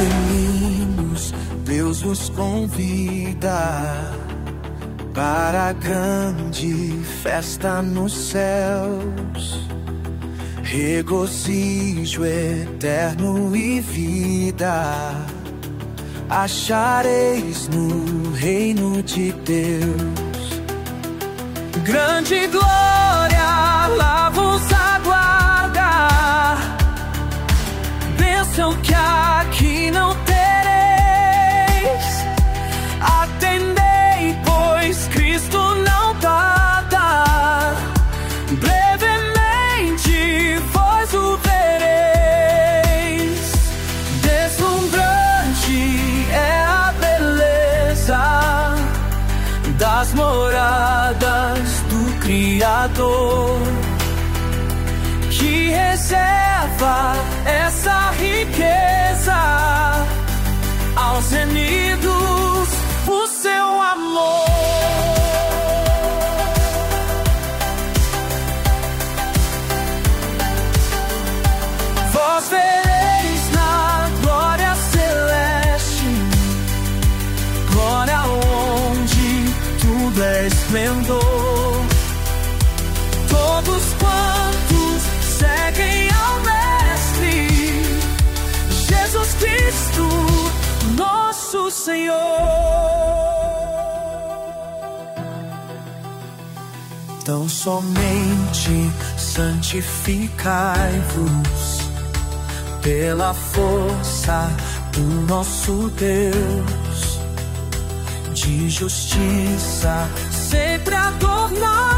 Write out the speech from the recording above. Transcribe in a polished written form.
peregrinos, Deus nos convida para a grande festa nos céus, regozijo eterno e vida achareis no reino de Deus. Grande glória lá vos aguarda, bênção que aqui não tereis. Atendei, pois Cristo não tarda, brevemente vós o vereis. Deslumbrante é a beleza das moradas do Criador, que reserva essa riqueza aos remidos o seu amor. Vós vereis na glória celeste, glória onde tudo é esplendor. Todos quantos seguem ao Mestre Jesus Cristo, nosso Senhor. Tão somente santificai-vos pela força do nosso Deus, de justiça sempre adornai.